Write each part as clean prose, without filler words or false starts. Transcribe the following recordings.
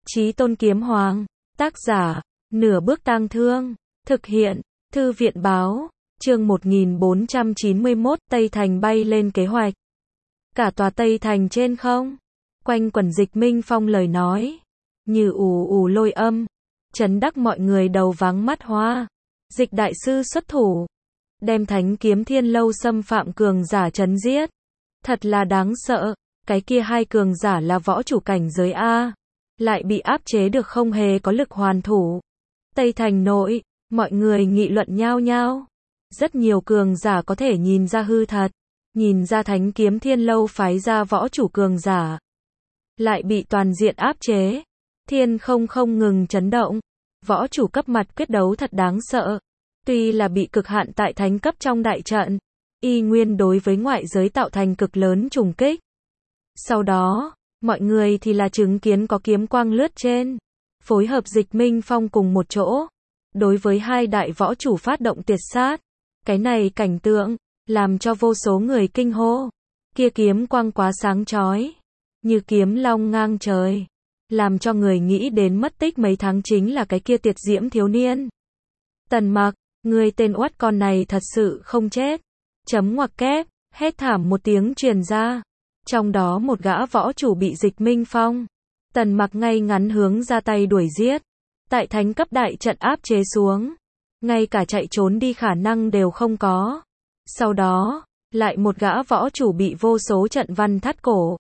Chí Tôn Kiếm Hoàng, tác giả, Nửa Bước Tang Thương, thực hiện, Thư viện báo, chương 1491, Tây Thành bay lên kế hoạch. Cả tòa Tây Thành trên không, quanh quẩn Dịch Minh Phong lời nói, như ù ù lôi âm, chấn đắc mọi người đầu váng mắt hoa. Dịch đại sư xuất thủ, đem Thánh Kiếm Thiên Lâu xâm phạm cường giả chấn giết. Thật là đáng sợ, cái kia hai cường giả là võ chủ cảnh giới A, lại bị áp chế được không hề có lực hoàn thủ. Tây Thành nội, mọi người nghị luận nhao nhao. Rất nhiều cường giả có thể nhìn ra hư thật, nhìn ra Thánh Kiếm Thiên Lâu phái ra võ chủ cường giả, lại bị toàn diện áp chế. Thiên không ngừng chấn động, võ chủ cấp mặt quyết đấu thật đáng sợ. Tuy là bị cực hạn tại thánh cấp trong đại trận, y nguyên đối với ngoại giới tạo thành cực lớn trùng kích. Sau đó, mọi người thì là chứng kiến có kiếm quang lướt trên, phối hợp Dịch Minh Phong cùng một chỗ, đối với hai đại võ chủ phát động tiệt sát. Cái này cảnh tượng, làm cho vô số người kinh hô. Kia kiếm quang quá sáng chói, như kiếm long ngang trời, làm cho người nghĩ đến mất tích mấy tháng chính là cái kia Tiệt Diễm thiếu niên. Tần Mặc, người tên oắt con này thật sự không chết. Chấm ngoặc kép, hét thảm một tiếng truyền ra. Trong đó một gã võ chủ bị Dịch Minh Phong, Tần Mặc ngay ngắn hướng ra tay đuổi giết. Tại thánh cấp đại trận áp chế xuống, ngay cả chạy trốn đi khả năng đều không có. Sau đó, lại một gã võ chủ bị vô số trận văn thắt cổ,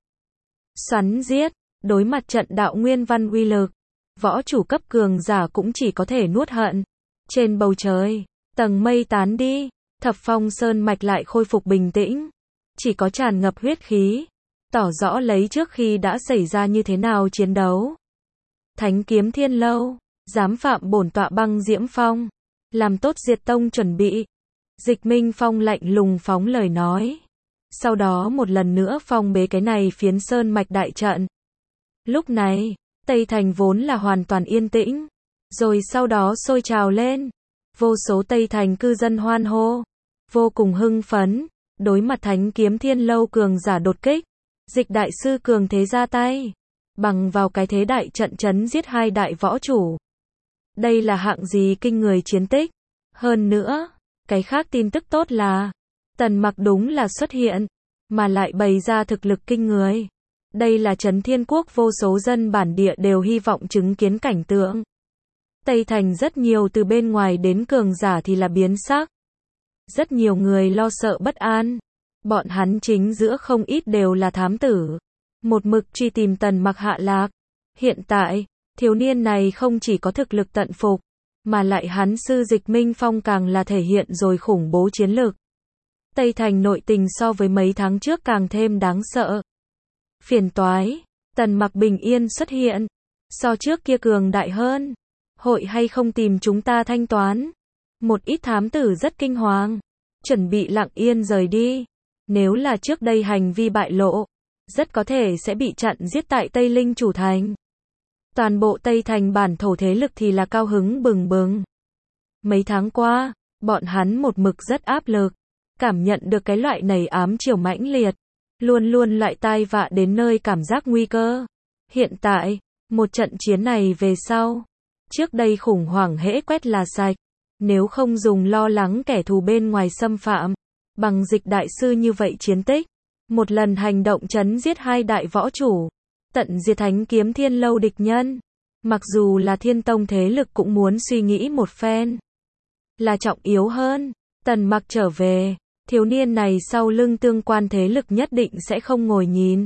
xoắn giết. Đối mặt trận đạo nguyên văn uy lực, võ chủ cấp cường giả cũng chỉ có thể nuốt hận. Trên bầu trời, tầng mây tán đi, Thập Phong Sơn mạch lại khôi phục bình tĩnh, chỉ có tràn ngập huyết khí, tỏ rõ lấy trước khi đã xảy ra như thế nào chiến đấu. Thánh Kiếm Thiên Lâu, dám phạm bổn tọa Băng Diễm Phong, làm tốt diệt tông chuẩn bị. Dịch Minh Phong lạnh lùng phóng lời nói. Sau đó một lần nữa phong bế cái này phiến sơn mạch đại trận. Lúc này, Tây Thành vốn là hoàn toàn yên tĩnh, rồi sau đó sôi trào lên. Vô số Tây Thành cư dân hoan hô, vô cùng hưng phấn, đối mặt Thánh Kiếm Thiên Lâu cường giả đột kích. Dịch đại sư cường thế ra tay, bằng vào cái thế đại trận chấn giết hai đại võ chủ. Đây là hạng gì kinh người chiến tích. Hơn nữa, cái khác tin tức tốt là, Tần Mặc đúng là xuất hiện, mà lại bày ra thực lực kinh người. Đây là Trấn Thiên Quốc vô số dân bản địa đều hy vọng chứng kiến cảnh tượng. Tây Thành rất nhiều từ bên ngoài đến cường giả thì là biến sắc. Rất nhiều người lo sợ bất an. Bọn hắn chính giữa không ít đều là thám tử, một mực truy tìm Tần Mặc hạ lạc. Hiện tại, thiếu niên này không chỉ có thực lực tận phục, mà lại hắn sư Dịch Minh Phong càng là thể hiện rồi khủng bố chiến lực. Tây Thành nội tình so với mấy tháng trước càng thêm đáng sợ. Phiền toái, Tần Mặc bình yên xuất hiện, so trước kia cường đại hơn. Hội hay không tìm chúng ta thanh toán? Một ít thám tử rất kinh hoàng, chuẩn bị lặng yên rời đi. Nếu là trước đây hành vi bại lộ, rất có thể sẽ bị chặn giết tại Tây Linh chủ thành. Toàn bộ Tây Thành bản thổ thế lực thì là cao hứng bừng bừng. Mấy tháng qua, bọn hắn một mực rất áp lực, cảm nhận được cái loại nảy ám chiều mãnh liệt, luôn luôn loại tai vạ đến nơi cảm giác nguy cơ. Hiện tại, một trận chiến này về sau, trước đây khủng hoảng hễ quét là sạch, nếu không dùng lo lắng kẻ thù bên ngoài xâm phạm, bằng Dịch đại sư như vậy chiến tích, một lần hành động chấn giết hai đại võ chủ, tận diệt Thánh Kiếm Thiên Lâu địch nhân. Mặc dù là Thiên Tông thế lực cũng muốn suy nghĩ một phen, là trọng yếu hơn. Tần Mặc trở về, thiếu niên này sau lưng tương quan thế lực nhất định sẽ không ngồi nhìn.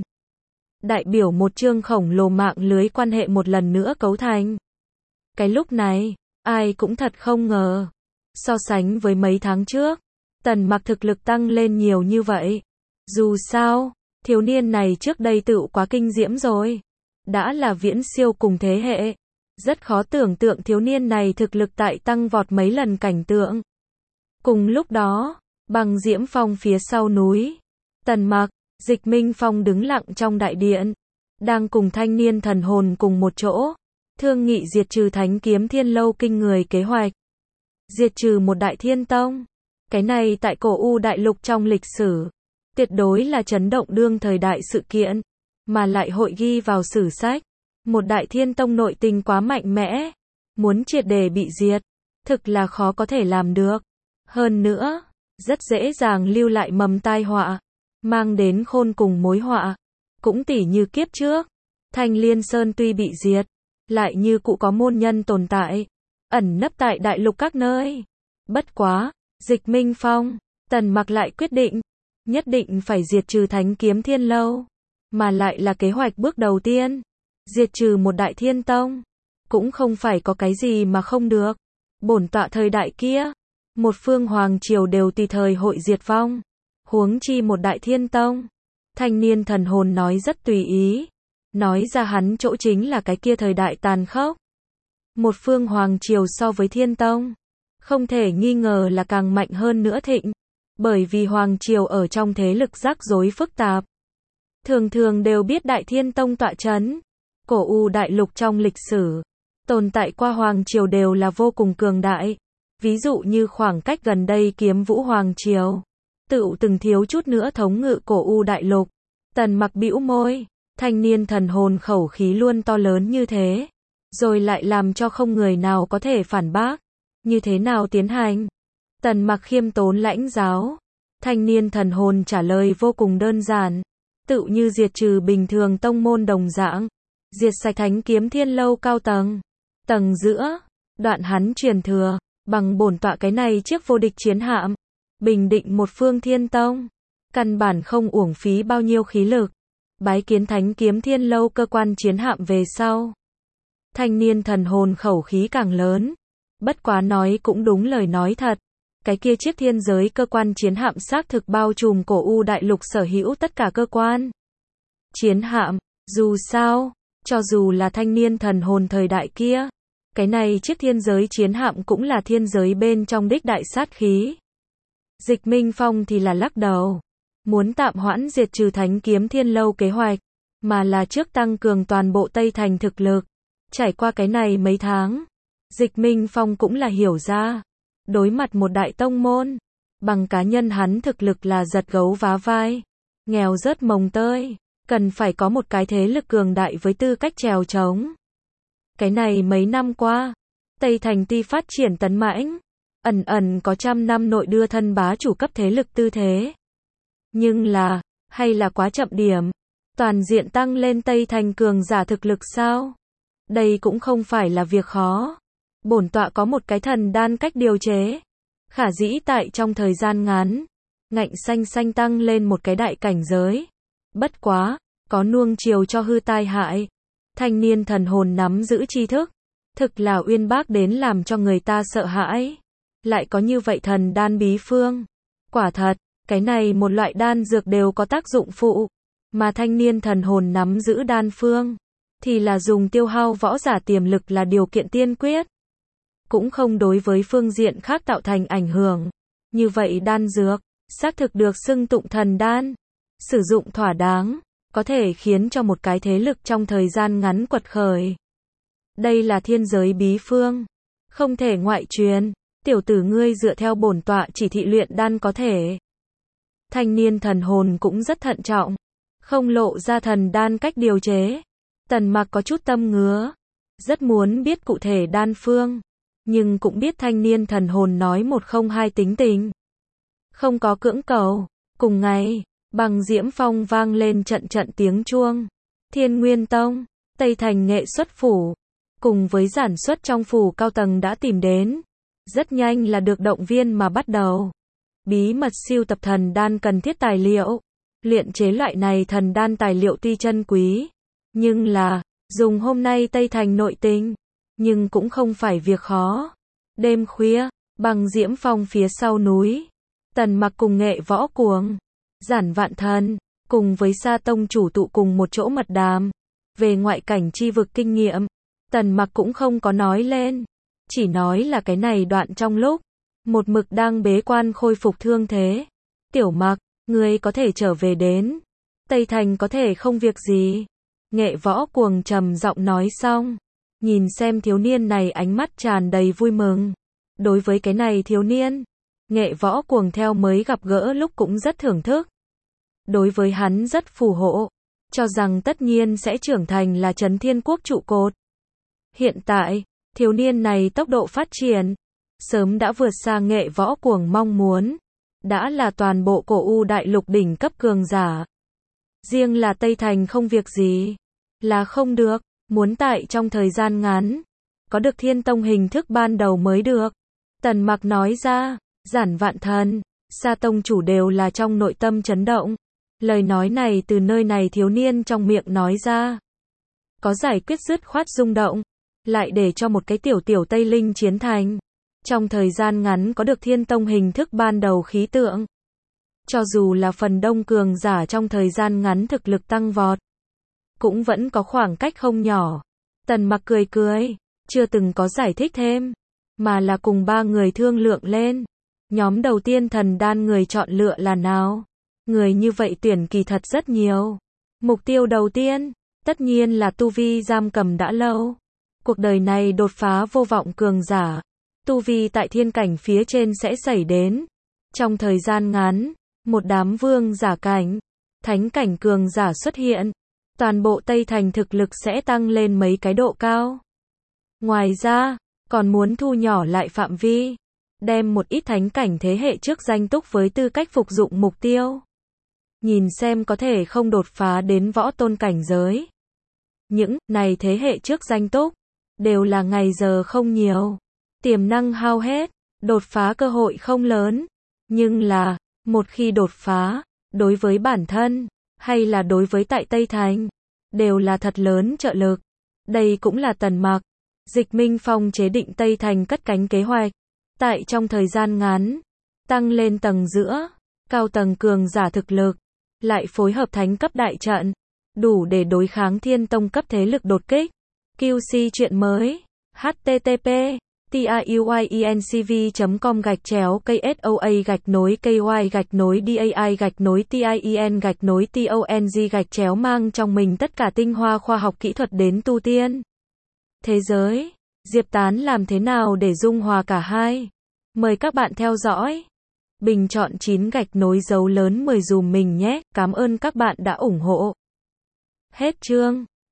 Đại biểu một chương khổng lồ mạng lưới quan hệ một lần nữa cấu thành. Cái lúc này, ai cũng thật không ngờ. So sánh với mấy tháng trước, Tần Mặc thực lực tăng lên nhiều như vậy. Dù sao, thiếu niên này trước đây tựu quá kinh diễm rồi. Đã là viễn siêu cùng thế hệ. Rất khó tưởng tượng thiếu niên này thực lực tại tăng vọt mấy lần cảnh tượng. Cùng lúc đó, Băng Diễm Phong phía sau núi, Tần Mặc, Dịch Minh Phong đứng lặng trong đại điện, đang cùng thanh niên thần hồn cùng một chỗ, thương nghị diệt trừ Thánh Kiếm Thiên Lâu kinh người kế hoạch. Diệt trừ một đại thiên tông. Cái này tại cổ U đại lục trong lịch sử, tuyệt đối là chấn động đương thời đại sự kiện, mà lại hội ghi vào sử sách. Một đại thiên tông nội tình quá mạnh mẽ, muốn triệt để bị diệt, thực là khó có thể làm được. Hơn nữa, rất dễ dàng lưu lại mầm tai họa, mang đến khôn cùng mối họa. Cũng tỉ như kiếp trước, Thanh Liên Sơn tuy bị diệt, lại như cụ có môn nhân tồn tại, ẩn nấp tại đại lục các nơi. Bất quá, Dịch Minh Phong, Tần Mặc lại quyết định, nhất định phải diệt trừ Thánh Kiếm Thiên Lâu, mà lại là kế hoạch bước đầu tiên. Diệt trừ một đại thiên tông, cũng không phải có cái gì mà không được. Bổn tọa thời đại kia, một phương hoàng triều đều tùy thời hội diệt vong, huống chi một đại thiên tông. Thanh niên thần hồn nói rất tùy ý, nói ra hắn chỗ chính là cái kia thời đại tàn khốc. Một phương hoàng triều so với thiên tông, không thể nghi ngờ là càng mạnh hơn nữa thịnh, bởi vì hoàng triều ở trong thế lực rắc rối phức tạp. Thường thường đều biết đại thiên tông tọa chấn. Cổ U đại lục trong lịch sử, tồn tại qua hoàng triều đều là vô cùng cường đại. Ví dụ như khoảng cách gần đây Kiếm Vũ hoàng triều, tựu từng thiếu chút nữa thống ngự Cổ U đại lục. Tần Mặc bĩu môi, thanh niên thần hồn khẩu khí luôn to lớn như thế, rồi lại làm cho không người nào có thể phản bác. Như thế nào tiến hành? Tần Mặc khiêm tốn lãnh giáo. Thanh niên thần hồn trả lời vô cùng đơn giản, tựu như diệt trừ bình thường tông môn đồng dạng, diệt sạch Thánh Kiếm Thiên Lâu cao tầng. Tầng giữa, đoạn hắn truyền thừa, bằng bổn tọa cái này chiếc vô địch chiến hạm, bình định một phương thiên tông, căn bản không uổng phí bao nhiêu khí lực. Bái kiến Thánh Kiếm Thiên Lâu cơ quan chiến hạm về sau. Thanh niên thần hồn khẩu khí càng lớn, bất quá nói cũng đúng lời nói thật. Cái kia chiếc thiên giới cơ quan chiến hạm xác thực bao trùm Cổ U đại lục sở hữu tất cả cơ quan chiến hạm. Dù sao, cho dù là thanh niên thần hồn thời đại kia, cái này chiếc thiên giới chiến hạm cũng là thiên giới bên trong đích đại sát khí. Dịch Minh Phong thì là lắc đầu, muốn tạm hoãn diệt trừ Thánh Kiếm Thiên Lâu kế hoạch, mà là trước tăng cường toàn bộ Tây Thành thực lực. Trải qua cái này mấy tháng, Dịch Minh Phong cũng là hiểu ra, đối mặt một đại tông môn, bằng cá nhân hắn thực lực là giật gấu vá vai, nghèo rớt mồng tơi, cần phải có một cái thế lực cường đại với tư cách trèo trống. Cái này mấy năm qua, Tây Thành tuy phát triển tấn mãnh, ẩn ẩn có trăm năm nội đưa thân bá chủ cấp thế lực tư thế. Nhưng là, hay là quá chậm điểm, toàn diện tăng lên Tây Thành cường giả thực lực sao? Đây cũng không phải là việc khó. Bổn tọa có một cái thần đan cách điều chế, khả dĩ tại trong thời gian ngắn, ngạnh xanh xanh tăng lên một cái đại cảnh giới. Bất quá, có nuông chiều cho hư tai hại. Thanh niên thần hồn nắm giữ tri thức, thực là uyên bác đến làm cho người ta sợ hãi. Lại có như vậy thần đan bí phương. Quả thật, cái này một loại đan dược đều có tác dụng phụ, mà thanh niên thần hồn nắm giữ đan phương, thì là dùng tiêu hao võ giả tiềm lực là điều kiện tiên quyết. Cũng không đối với phương diện khác tạo thành ảnh hưởng. Như vậy đan dược, xác thực được xưng tụng thần đan. Sử dụng thỏa đáng, có thể khiến cho một cái thế lực trong thời gian ngắn quật khởi. Đây là thiên giới bí phương, không thể ngoại truyền. Tiểu tử ngươi dựa theo bổn tọa chỉ thị luyện đan có thể. Thanh niên thần hồn cũng rất thận trọng, không lộ ra thần đan cách điều chế. Tần Mặc có chút tâm ngứa, rất muốn biết cụ thể đan phương, nhưng cũng biết thanh niên thần hồn nói một không hai tính tình, không có cưỡng cầu. Cùng ngày, Bằng Diễm Phong vang lên trận trận tiếng chuông. Thiên Nguyên Tông, Tây Thành nghệ xuất phủ, cùng với giản xuất trong phủ cao tầng đã tìm đến. Rất nhanh là được động viên mà bắt đầu. Bí mật siêu tập thần đan cần thiết tài liệu. Luyện chế loại này thần đan tài liệu tuy chân quý, nhưng là, dùng hôm nay Tây Thành nội tình, nhưng cũng không phải việc khó. Đêm khuya, Bằng Diễm Phong phía sau núi, Tần Mặc cùng Nghệ Võ Cuồng, Giản Vạn Thần, cùng với Sa Tông chủ tụ cùng một chỗ mật đàm. Về ngoại cảnh chi vực kinh nghiệm, Tần Mặc cũng không có nói lên. Chỉ nói là cái này đoạn trong lúc, một mực đang bế quan khôi phục thương thế. Tiểu Mặc, ngươi có thể trở về đến Tây Thành có thể không việc gì. Nghệ Võ Cuồng trầm giọng nói xong, nhìn xem thiếu niên này ánh mắt tràn đầy vui mừng. Đối với cái này thiếu niên, Nghệ Võ Cuồng theo mới gặp gỡ lúc cũng rất thưởng thức. Đối với hắn rất phù hộ. cho rằng tất nhiên sẽ trưởng thành là Trấn Thiên Quốc trụ cột. Hiện tại, thiếu niên này tốc độ phát triển, sớm đã vượt xa nghệ võ cuồng mong muốn, đã là toàn bộ cổ U đại lục đỉnh cấp cường giả. Riêng là Tây Thành không việc gì, là không được, muốn tại trong thời gian ngắn, có được Thiên Tông hình thức ban đầu mới được. Tần Mặc nói ra, Giản Vạn Thần, Sa Tông chủ đều là trong nội tâm chấn động. Lời nói này từ nơi này thiếu niên trong miệng nói ra, có giải quyết dứt khoát rung động, lại để cho một cái tiểu Tây Linh chiến thành. Trong thời gian ngắn có được Thiên Tông hình thức ban đầu khí tượng. Cho dù là phần đông cường giả trong thời gian ngắn thực lực tăng vọt, cũng vẫn có khoảng cách không nhỏ. Tần Mặc cười cười, chưa từng có giải thích thêm, mà là cùng ba người thương lượng lên. Nhóm đầu tiên thần đan người chọn lựa là nào? Người như vậy tuyển kỳ thật rất nhiều. Mục tiêu đầu tiên, tất nhiên là tu vi giam cầm đã lâu. Cuộc đời này đột phá vô vọng cường giả. Tu vi tại thiên cảnh phía trên sẽ xảy đến. Trong thời gian ngắn, một đám vương giả cảnh, thánh cảnh cường giả xuất hiện. Toàn bộ Tây Thành thực lực sẽ tăng lên mấy cái độ cao. Ngoài ra, còn muốn thu nhỏ lại phạm vi, đem một ít thánh cảnh thế hệ trước danh túc với tư cách phục dụng mục tiêu. Nhìn xem có thể không đột phá đến võ tôn cảnh giới. Những này thế hệ trước danh túc, đều là ngày giờ không nhiều. Tiềm năng hao hết, đột phá cơ hội không lớn. Nhưng là, một khi đột phá, đối với bản thân, hay là đối với tại Tây Thành, đều là thật lớn trợ lực. Đây cũng là Tần Mặc, Dịch Minh Phong chế định Tây Thành cất cánh kế hoạch. Tại trong thời gian ngắn, tăng lên tầng giữa, cao tầng cường giả thực lực, lại phối hợp thánh cấp đại trận, đủ để đối kháng Thiên Tông cấp thế lực đột kích. QC chuyện mới, http://tiyuincv.com/KSOA-DAI-TIEN-TONG mang trong mình tất cả tinh hoa khoa học kỹ thuật đến tu tiên thế giới. Diệp Tán làm thế nào để dung hòa cả hai? Mời các bạn theo dõi. Bình chọn 9 dấu lớn 10 dùm mình nhé. Cảm ơn các bạn đã ủng hộ. Hết chương.